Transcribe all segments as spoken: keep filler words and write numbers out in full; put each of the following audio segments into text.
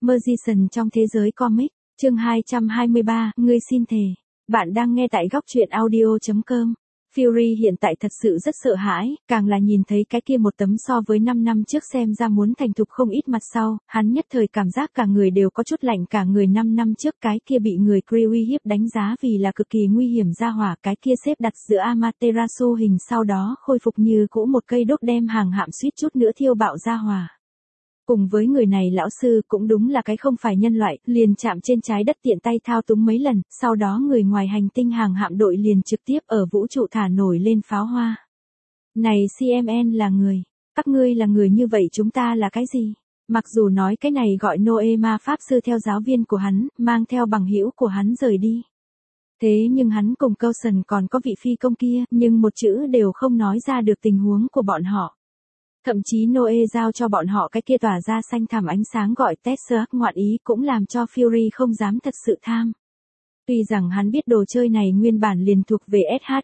Magician trong thế giới comic, chương hai trăm hai mươi ba, ngươi xin thề. Bạn đang nghe tại góc truyện audio chấm com. Fury hiện tại thật sự rất sợ hãi, càng là nhìn thấy cái kia một tấm so với năm năm trước xem ra muốn thành thục không ít mặt sau, hắn nhất thời cảm giác cả người đều có chút lạnh cả người. Năm năm trước cái kia bị người Kree uy hiếp đánh giá vì là cực kỳ nguy hiểm ra hỏa, cái kia xếp đặt giữa Amaterasu hình sau đó khôi phục như cũ một cây đốt đem hàng hạm suýt chút nữa thiêu bạo ra hỏa. Cùng với người này lão sư cũng đúng là cái không phải nhân loại, liền chạm trên trái đất tiện tay thao túng mấy lần, sau đó người ngoài hành tinh hàng hạm đội liền trực tiếp ở vũ trụ thả nổi lên pháo hoa. Này xê em en là người, các ngươi là người như vậy chúng ta là cái gì? Mặc dù nói cái này gọi Noe ma pháp sư theo giáo viên của hắn, mang theo bằng hữu của hắn rời đi. Thế nhưng hắn cùng Coulson còn có vị phi công kia, nhưng một chữ đều không nói ra được tình huống của bọn họ. Thậm chí Noe giao cho bọn họ cái kia tỏa ra xanh thẳm ánh sáng gọi Texas ngoạn ý cũng làm cho Fury không dám thật sự tham. Tuy rằng hắn biết đồ chơi này nguyên bản liền thuộc về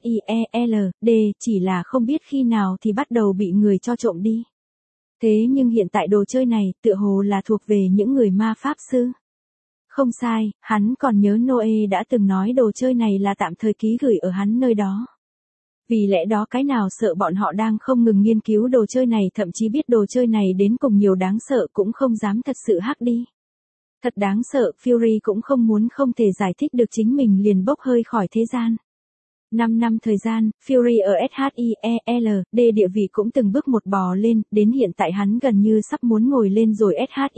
SHIELD, chỉ là không biết khi nào thì bắt đầu bị người cho trộm đi. Thế nhưng hiện tại đồ chơi này tựa hồ là thuộc về những người ma pháp sư. Không sai, hắn còn nhớ Noe đã từng nói đồ chơi này là tạm thời ký gửi ở hắn nơi đó. Vì lẽ đó cái nào sợ bọn họ đang không ngừng nghiên cứu đồ chơi này, thậm chí biết đồ chơi này đến cùng nhiều đáng sợ cũng không dám thật sự hack đi. Thật đáng sợ, Fury cũng không muốn không thể giải thích được chính mình liền bốc hơi khỏi thế gian. Năm năm thời gian, Fury ở SHIELD địa vị cũng từng bước một bò lên, đến hiện tại hắn gần như sắp muốn ngồi lên rồi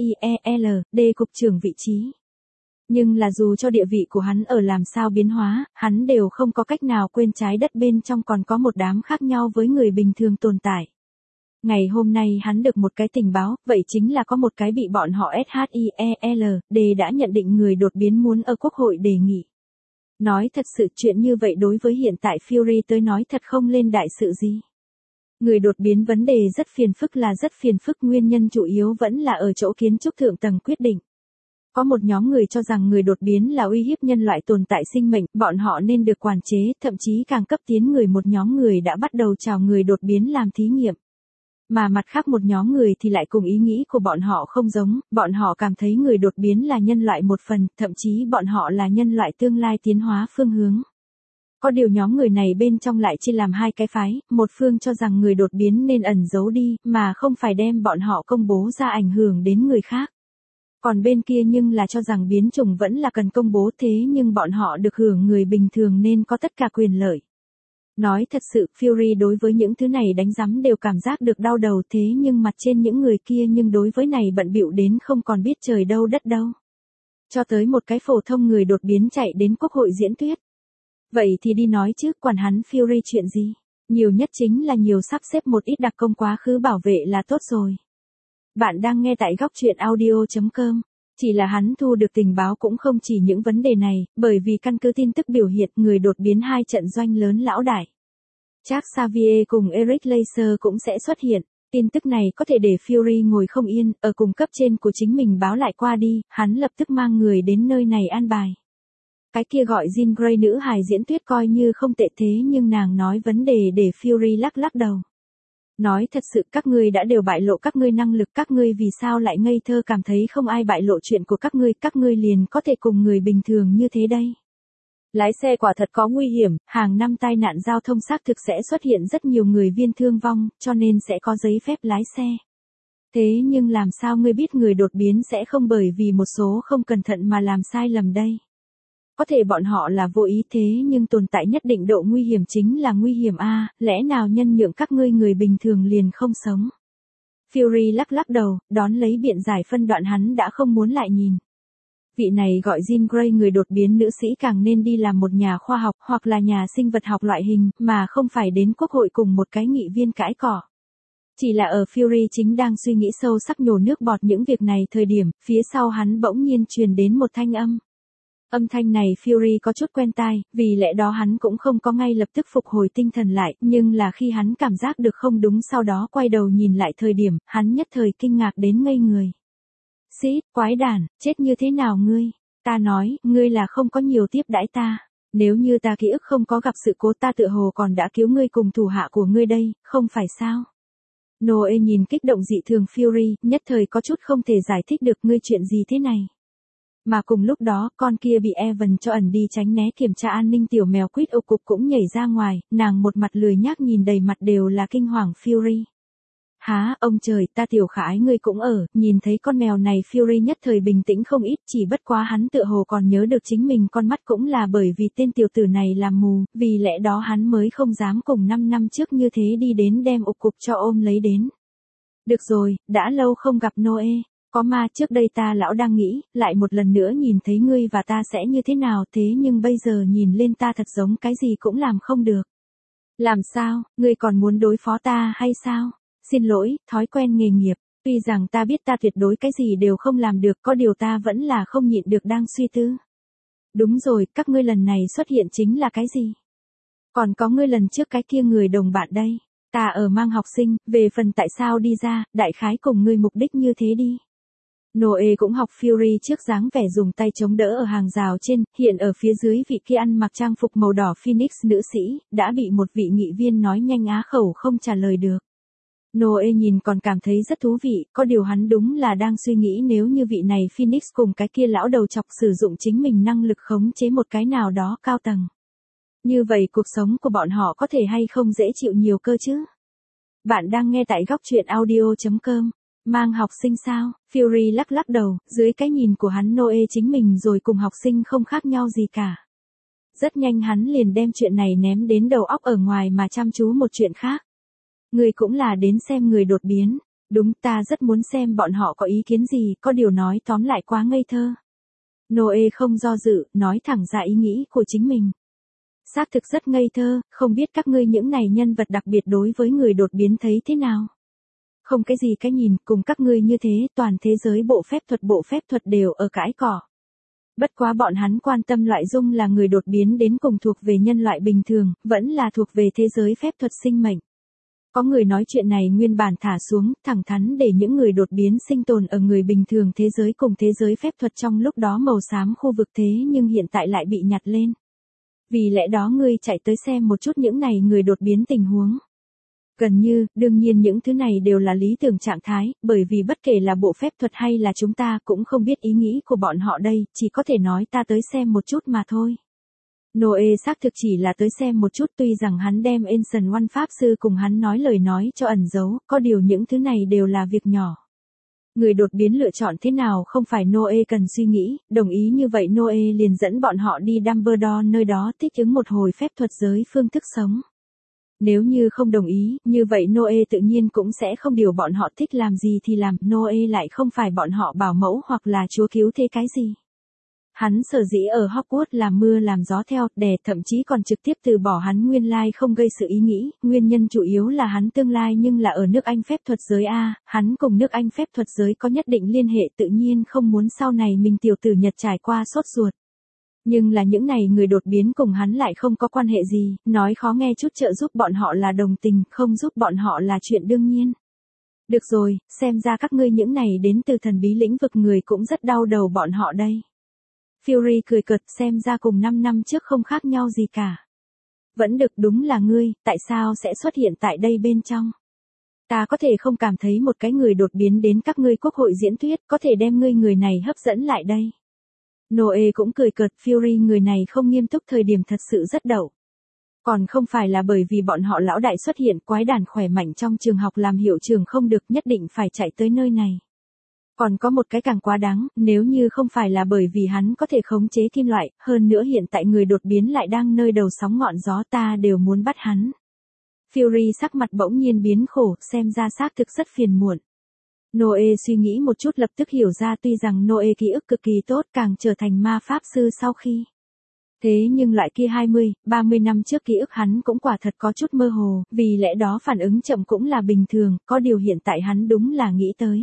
SHIELD cục trưởng vị trí. Nhưng là dù cho địa vị của hắn ở làm sao biến hóa, hắn đều không có cách nào quên trái đất bên trong còn có một đám khác nhau với người bình thường tồn tại. Ngày hôm nay hắn được một cái tình báo, vậy chính là có một cái bị bọn họ SHIELD đã nhận định người đột biến muốn ở quốc hội đề nghị. Nói thật sự chuyện như vậy đối với hiện tại Fury tới nói thật không lên đại sự gì. Người đột biến vấn đề rất phiền phức là rất phiền phức, nguyên nhân chủ yếu vẫn là ở chỗ kiến trúc thượng tầng quyết định. Có một nhóm người cho rằng người đột biến là uy hiếp nhân loại tồn tại sinh mệnh, bọn họ nên được quản chế, thậm chí càng cấp tiến người một nhóm người đã bắt đầu chào người đột biến làm thí nghiệm. Mà mặt khác một nhóm người thì lại cùng ý nghĩ của bọn họ không giống, bọn họ cảm thấy người đột biến là nhân loại một phần, thậm chí bọn họ là nhân loại tương lai tiến hóa phương hướng. Có điều nhóm người này bên trong lại chia làm hai cái phái, một phương cho rằng người đột biến nên ẩn giấu đi, mà không phải đem bọn họ công bố ra ảnh hưởng đến người khác. Còn bên kia nhưng là cho rằng biến chủng vẫn là cần công bố, thế nhưng bọn họ được hưởng người bình thường nên có tất cả quyền lợi. Nói thật sự, Fury đối với những thứ này đánh rắm đều cảm giác được đau đầu, thế nhưng mặt trên những người kia nhưng đối với này bận bịu đến không còn biết trời đâu đất đâu. Cho tới một cái phổ thông người đột biến chạy đến quốc hội diễn thuyết. Vậy thì đi nói chứ, quản hắn Fury chuyện gì? Nhiều nhất chính là nhiều sắp xếp một ít đặc công quá khứ bảo vệ là tốt rồi. Bạn đang nghe tại góc truyện audio chấm com. Chỉ là hắn thu được tình báo cũng không chỉ những vấn đề này, bởi vì căn cứ tin tức biểu hiện người đột biến hai trận doanh lớn lão đại. Charles Xavier cùng Eric Laser cũng sẽ xuất hiện. Tin tức này có thể để Fury ngồi không yên, ở cùng cấp trên của chính mình báo lại qua đi, hắn lập tức mang người đến nơi này an bài. Cái kia gọi Jean Grey nữ hài diễn thuyết coi như không tệ, thế nhưng nàng nói vấn đề để Fury lắc lắc đầu. Nói thật sự các ngươi đã đều bại lộ các ngươi năng lực, các ngươi vì sao lại ngây thơ cảm thấy không ai bại lộ chuyện của các ngươi, các ngươi liền có thể cùng người bình thường như thế đây. Lái xe quả thật có nguy hiểm, hàng năm tai nạn giao thông xác thực sẽ xuất hiện rất nhiều người viên thương vong, cho nên sẽ có giấy phép lái xe. Thế nhưng làm sao ngươi biết người đột biến sẽ không bởi vì một số không cẩn thận mà làm sai lầm đây? Có thể bọn họ là vô ý, thế nhưng tồn tại nhất định độ nguy hiểm chính là nguy hiểm a, lẽ nào nhân nhượng các ngươi người bình thường liền không sống? Fury lắc lắc đầu, đón lấy biện giải phân đoạn hắn đã không muốn lại nhìn. Vị này gọi Jean Grey người đột biến nữ sĩ càng nên đi làm một nhà khoa học hoặc là nhà sinh vật học loại hình, mà không phải đến quốc hội cùng một cái nghị viên cãi cỏ. Chỉ là ở Fury chính đang suy nghĩ sâu sắc nhổ nước bọt những việc này thời điểm, phía sau hắn bỗng nhiên truyền đến một thanh âm. Âm thanh này Fury có chút quen tai, vì lẽ đó hắn cũng không có ngay lập tức phục hồi tinh thần lại, nhưng là khi hắn cảm giác được không đúng sau đó quay đầu nhìn lại thời điểm, hắn nhất thời kinh ngạc đến ngây người. Xít, quái đản, chết như thế nào ngươi? Ta nói, ngươi là không có nhiều tiếp đãi ta. Nếu như ta ký ức không có gặp sự cố ta tựa hồ còn đã cứu ngươi cùng thủ hạ của ngươi đây, không phải sao? Noe nhìn kích động dị thường Fury, nhất thời có chút không thể giải thích được ngươi chuyện gì thế này. Mà cùng lúc đó, con kia bị Evan cho ẩn đi tránh né kiểm tra an ninh tiểu mèo quýt ô cục cũng nhảy ra ngoài, nàng một mặt lười nhác nhìn đầy mặt đều là kinh hoàng Fury. Há, ông trời, ta tiểu khả ái ngươi cũng ở, nhìn thấy con mèo này Fury nhất thời bình tĩnh không ít, chỉ bất quá hắn tựa hồ còn nhớ được chính mình con mắt cũng là bởi vì tên tiểu tử này làm mù, vì lẽ đó hắn mới không dám cùng năm năm trước như thế đi đến đem ục cục cho ôm lấy đến. Được rồi, đã lâu không gặp Noe, có ma trước đây ta lão đang nghĩ, lại một lần nữa nhìn thấy ngươi và ta sẽ như thế nào thế nhưng bây giờ nhìn lên ta thật giống cái gì cũng làm không được. Làm sao, ngươi còn muốn đối phó ta hay sao? Xin lỗi, thói quen nghề nghiệp, tuy rằng ta biết ta tuyệt đối cái gì đều không làm được, có điều ta vẫn là không nhịn được đang suy tư. Đúng rồi, các ngươi lần này xuất hiện chính là cái gì? Còn có ngươi lần trước cái kia người đồng bạn đây, ta ở mang học sinh, về phần tại sao đi ra, đại khái cùng ngươi mục đích như thế đi. Noe cũng học Fury trước dáng vẻ dùng tay chống đỡ ở hàng rào trên, hiện ở phía dưới vị kia ăn mặc trang phục màu đỏ Phoenix nữ sĩ, đã bị một vị nghị viên nói nhanh á khẩu không trả lời được. Noe nhìn còn cảm thấy rất thú vị, có điều hắn đúng là đang suy nghĩ nếu như vị này Phoenix cùng cái kia lão đầu chọc sử dụng chính mình năng lực khống chế một cái nào đó cao tầng. Như vậy cuộc sống của bọn họ có thể hay không dễ chịu nhiều cơ chứ? Bạn đang nghe tại góc truyện audio chấm com. Mang học sinh sao? Fury lắc lắc đầu, dưới cái nhìn của hắn Noe chính mình rồi cùng học sinh không khác nhau gì cả. Rất nhanh hắn liền đem chuyện này ném đến đầu óc ở ngoài mà chăm chú một chuyện khác. Người cũng là đến xem người đột biến. Đúng, ta rất muốn xem bọn họ có ý kiến gì, có điều nói tóm lại quá ngây thơ. Noe không do dự, nói thẳng ra ý nghĩ của chính mình. Xác thực rất ngây thơ, không biết các ngươi những này nhân vật đặc biệt đối với người đột biến thấy thế nào? Không cái gì cái nhìn, cùng các ngươi như thế, toàn thế giới bộ phép thuật bộ phép thuật đều ở cãi cỏ. Bất quá bọn hắn quan tâm loại dung là người đột biến đến cùng thuộc về nhân loại bình thường, vẫn là thuộc về thế giới phép thuật sinh mệnh. Có người nói chuyện này nguyên bản thả xuống, thẳng thắn để những người đột biến sinh tồn ở người bình thường thế giới cùng thế giới phép thuật trong lúc đó màu xám khu vực thế nhưng hiện tại lại bị nhặt lên. Vì lẽ đó ngươi chạy tới xem một chút những này người đột biến tình huống. Gần như, đương nhiên những thứ này đều là lý tưởng trạng thái, bởi vì bất kể là bộ phép thuật hay là chúng ta cũng không biết ý nghĩ của bọn họ đây, chỉ có thể nói ta tới xem một chút mà thôi. Noe xác thực chỉ là tới xem một chút tuy rằng hắn đem Ancient One Pháp Sư cùng hắn nói lời nói cho ẩn giấu, có điều những thứ này đều là việc nhỏ. Người đột biến lựa chọn thế nào không phải Noe cần suy nghĩ, đồng ý như vậy Noe liền dẫn bọn họ đi Dumbledore nơi đó thích ứng một hồi phép thuật giới phương thức sống. Nếu như không đồng ý, như vậy Noe tự nhiên cũng sẽ không điều bọn họ thích làm gì thì làm, Noe lại không phải bọn họ bảo mẫu hoặc là chúa cứu thế cái gì. Hắn sở dĩ ở Hogwarts làm mưa làm gió theo, đè thậm chí còn trực tiếp từ bỏ hắn nguyên lai không gây sự ý nghĩ, nguyên nhân chủ yếu là hắn tương lai nhưng là ở nước Anh phép thuật giới A, hắn cùng nước Anh phép thuật giới có nhất định liên hệ tự nhiên không muốn sau này mình tiểu tử Nhật trải qua sốt ruột. Nhưng là những này người đột biến cùng hắn lại không có quan hệ gì, nói khó nghe chút trợ giúp bọn họ là đồng tình, không giúp bọn họ là chuyện đương nhiên. Được rồi, xem ra các ngươi những này đến từ thần bí lĩnh vực người cũng rất đau đầu bọn họ đây. Fury cười cợt xem ra cùng năm năm trước không khác nhau gì cả. Vẫn được đúng là ngươi, tại sao sẽ xuất hiện tại đây bên trong? Ta có thể không cảm thấy một cái người đột biến đến các ngươi quốc hội diễn thuyết có thể đem ngươi người này hấp dẫn lại đây. Noe cũng cười cợt Fury người này không nghiêm túc thời điểm thật sự rất đậu. Còn không phải là bởi vì bọn họ lão đại xuất hiện quái đàn khỏe mạnh trong trường học làm hiệu trưởng không được nhất định phải chạy tới nơi này. Còn có một cái càng quá đáng, nếu như không phải là bởi vì hắn có thể khống chế kim loại, hơn nữa hiện tại người đột biến lại đang nơi đầu sóng ngọn gió ta đều muốn bắt hắn. Fury sắc mặt bỗng nhiên biến khổ, xem ra xác thực rất phiền muộn. Noe suy nghĩ một chút lập tức hiểu ra tuy rằng Noe ký ức cực kỳ tốt càng trở thành ma pháp sư sau khi. Thế nhưng loại kia hai mươi, ba mươi năm trước ký ức hắn cũng quả thật có chút mơ hồ, vì lẽ đó phản ứng chậm cũng là bình thường, có điều hiện tại hắn đúng là nghĩ tới.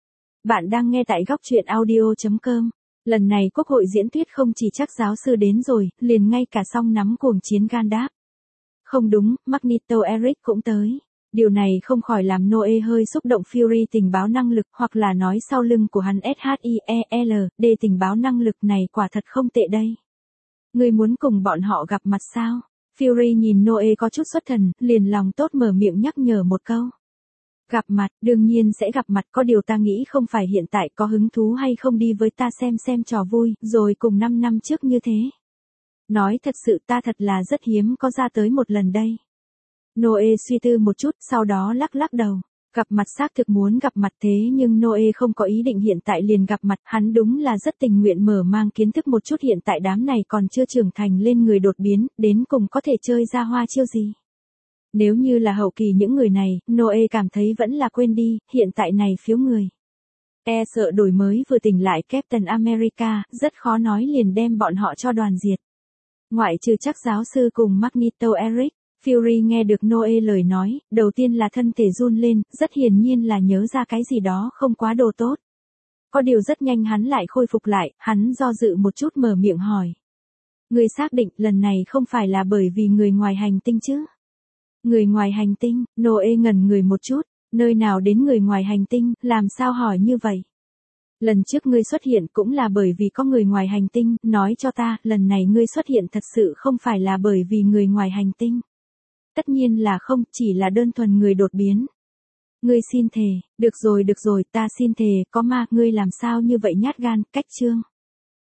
Bạn đang nghe tại góc truyện audio chấm com. Lần này quốc hội diễn thuyết không chỉ chắc giáo sư đến rồi, liền ngay cả song nắm cuồng chiến Gandalf. Không đúng, Magneto Eric cũng tới. Điều này không khỏi làm Noe hơi xúc động Fury tình báo năng lực hoặc là nói sau lưng của hắn S H I E L D tình báo năng lực này quả thật không tệ đây. Ngươi muốn cùng bọn họ gặp mặt sao? Fury nhìn Noe có chút xuất thần, liền lòng tốt mở miệng nhắc nhở một câu. Gặp mặt, đương nhiên sẽ gặp mặt, có điều ta nghĩ không phải hiện tại, có hứng thú hay không đi với ta xem xem trò vui, rồi cùng năm năm trước như thế. Nói thật sự ta thật là rất hiếm có ra tới một lần đây. Noe suy tư một chút, sau đó lắc lắc đầu. Gặp mặt xác thực muốn gặp mặt thế nhưng Noe không có ý định hiện tại liền gặp mặt, hắn đúng là rất tình nguyện mở mang kiến thức một chút hiện tại đám này còn chưa trưởng thành lên người đột biến, đến cùng có thể chơi ra hoa chiêu gì. Nếu như là hậu kỳ những người này, Noe cảm thấy vẫn là quên đi, hiện tại này phiếu người. E sợ đổi mới vừa tỉnh lại Captain America, rất khó nói liền đem bọn họ cho đoàn diệt. Ngoại trừ chắc giáo sư cùng Magneto Eric, Fury nghe được Noe lời nói, đầu tiên là thân thể run lên, rất hiển nhiên là nhớ ra cái gì đó không quá đồ tốt. Có điều rất nhanh hắn lại khôi phục lại, hắn do dự một chút mở miệng hỏi. Người xác định lần này không phải là bởi vì người ngoài hành tinh chứ? Người ngoài hành tinh, Noe ngẩn người một chút, nơi nào đến người ngoài hành tinh, làm sao hỏi như vậy? Lần trước ngươi xuất hiện cũng là bởi vì có người ngoài hành tinh, nói cho ta, lần này ngươi xuất hiện thật sự không phải là bởi vì người ngoài hành tinh. Tất nhiên là không, chỉ là đơn thuần người đột biến. Ngươi xin thề, được rồi được rồi, ta xin thề, có ma, ngươi làm sao như vậy nhát gan, cách chương.